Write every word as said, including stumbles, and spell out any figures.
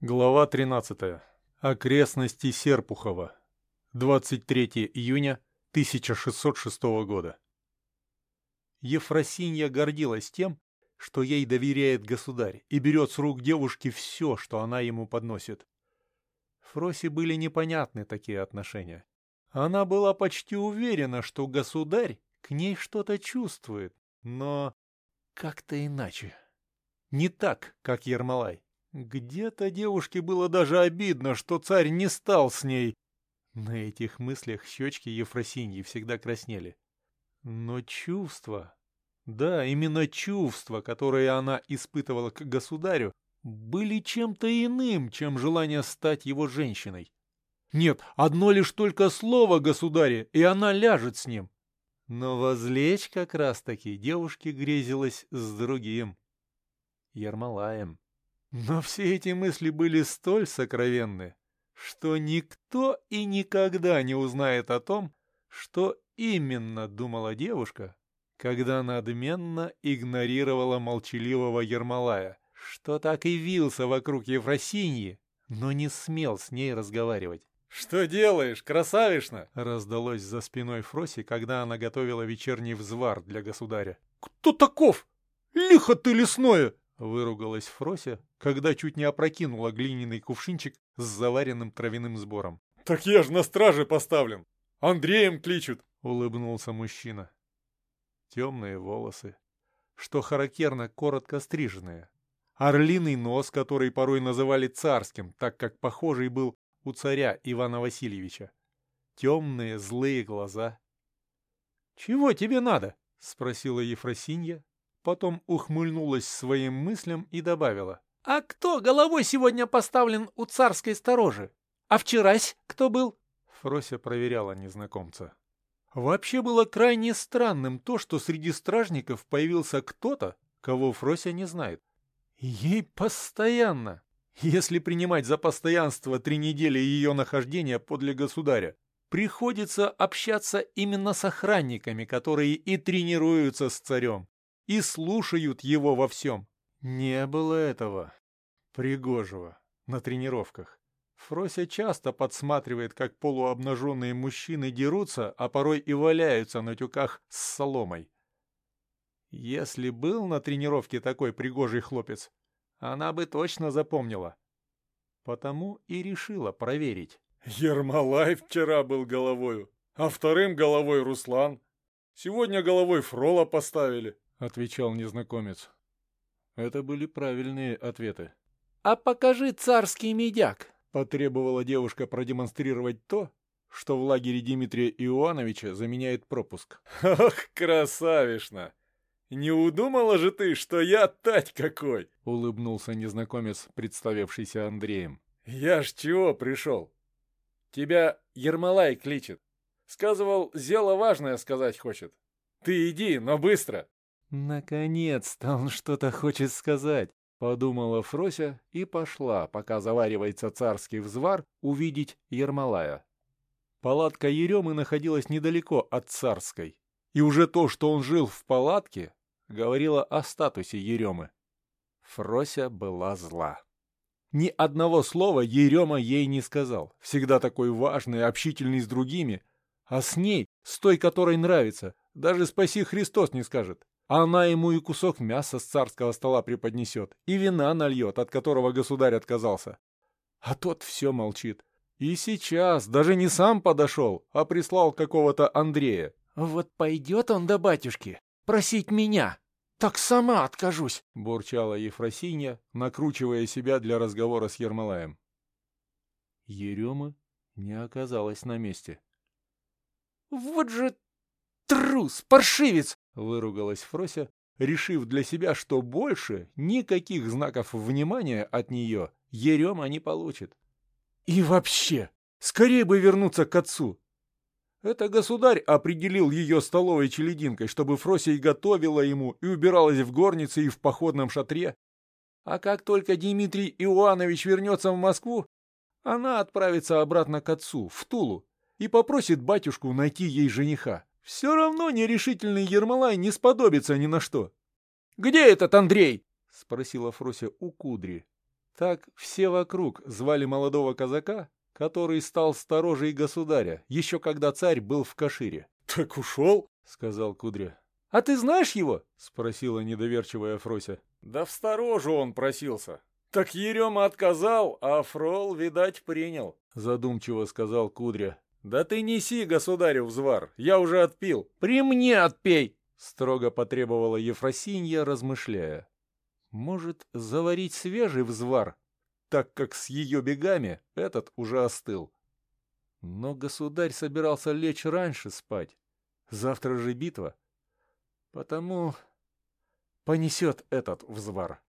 Глава тринадцатая. Окрестности Серпухова. двадцать третьего июня тысяча шестьсот шестого года. Ефросинья гордилась тем, что ей доверяет государь и берет с рук девушки все, что она ему подносит. Фросе были непонятны такие отношения. Она была почти уверена, что государь к ней что-то чувствует, но как-то иначе. Не так, как Ермолай. Где-то девушке было даже обидно, что царь не стал с ней. На этих мыслях щечки Ефросиньи всегда краснели. Но чувства, да, именно чувства, которые она испытывала к государю, были чем-то иным, чем желание стать его женщиной. Нет, одно лишь только слово государя, и она ляжет с ним. Но возлечь как раз-таки девушке грезилось с другим, Ермолаем. Но все эти мысли были столь сокровенны, что никто и никогда не узнает о том, что именно думала девушка, когда надменно игнорировала молчаливого Ермолая, что так и вился вокруг Ефросиньи, но не смел с ней разговаривать. «Что делаешь, красавишна?» — раздалось за спиной Фроси, когда она готовила вечерний взвар для государя. «Кто таков? Лихо ты лесное!» — выругалась Фрося, когда чуть не опрокинула глиняный кувшинчик с заваренным травяным сбором. «Так я ж на страже поставлен! Андреем кличут!» — улыбнулся мужчина. Темные волосы, что характерно, коротко стриженные. Орлиный нос, который порой называли царским, так как похожий был у царя Ивана Васильевича. Темные злые глаза. «Чего тебе надо?» — спросила Ефросинья. Потом ухмыльнулась своим мыслям и добавила. «А кто головой сегодня поставлен у царской сторожи? А вчерась кто был?» Фрося проверяла незнакомца. Вообще было крайне странным то, что среди стражников появился кто-то, кого Фрося не знает. Ей постоянно, если принимать за постоянство три недели ее нахождения подле государя, приходится общаться именно с охранниками, которые и тренируются с царем, и слушают его во всем. Не было этого пригожего на тренировках. Фрося часто подсматривает, как полуобнаженные мужчины дерутся, а порой и валяются на тюках с соломой. Если был на тренировке такой пригожий хлопец, она бы точно запомнила. Потому и решила проверить. «Ермолай вчера был головою, а вторым головой Руслан. Сегодня головой Фрола поставили», — отвечал незнакомец. Это были правильные ответы. «А покажи царский медяк», — потребовала девушка продемонстрировать то, что в лагере Дмитрия Иоановича заменяет пропуск. «Ох, красавишна! Не удумала же ты, что я тать какой!» — улыбнулся незнакомец, представившийся Андреем. «Я ж чего пришел? Тебя Ермолай кличет. Сказывал, дело важное сказать хочет. Ты иди, но быстро!» «Наконец-то он что-то хочет сказать», — подумала Фрося и пошла, пока заваривается царский взвар, увидеть Ермолая. Палатка Еремы находилась недалеко от царской, и уже то, что он жил в палатке, говорило о статусе Еремы. Фрося была зла. Ни одного слова Ерема ей не сказал, всегда такой важный, общительный с другими, а с ней, с той, которой нравится, даже «спаси Христос» не скажет. Она ему и кусок мяса с царского стола преподнесет, и вина нальет, от которого государь отказался. А тот все молчит. И сейчас даже не сам подошел, а прислал какого-то Андрея. «Вот пойдет он до батюшки просить меня, так сама откажусь», — бурчала Ефросинья, накручивая себя для разговора с Ермолаем. Еремы не оказалось на месте. «Вот же трус, паршивец!» — выругалась Фрося, решив для себя, что больше никаких знаков внимания от нее Ерема не получит. «И вообще, скорее бы вернуться к отцу!» Это государь определил ее столовой челядинкой, чтобы Фрося и готовила ему, и убиралась в горнице, и в походном шатре. А как только Дмитрий Иоанович вернется в Москву, она отправится обратно к отцу, в Тулу, и попросит батюшку найти ей жениха. Все равно нерешительный Ермолай не сподобится ни на что. «Где этот Андрей?» — спросила Фрося у Кудри. Так все вокруг звали молодого казака, который стал сторожей государя, еще когда царь был в Кашире. — Так ушел, — сказал Кудря. — А ты знаешь его? — спросила недоверчивая Фрося. — Да в сторожу он просился. Так Ерема отказал, а Фрол, видать, принял, — задумчиво сказал Кудря. — Да ты неси государю взвар, я уже отпил. — При мне отпей! — строго потребовала Ефросинья, размышляя. Может, заварить свежий взвар, так как с ее бегами этот уже остыл. Но государь собирался лечь раньше спать. Завтра же битва. Потому понесет этот взвар.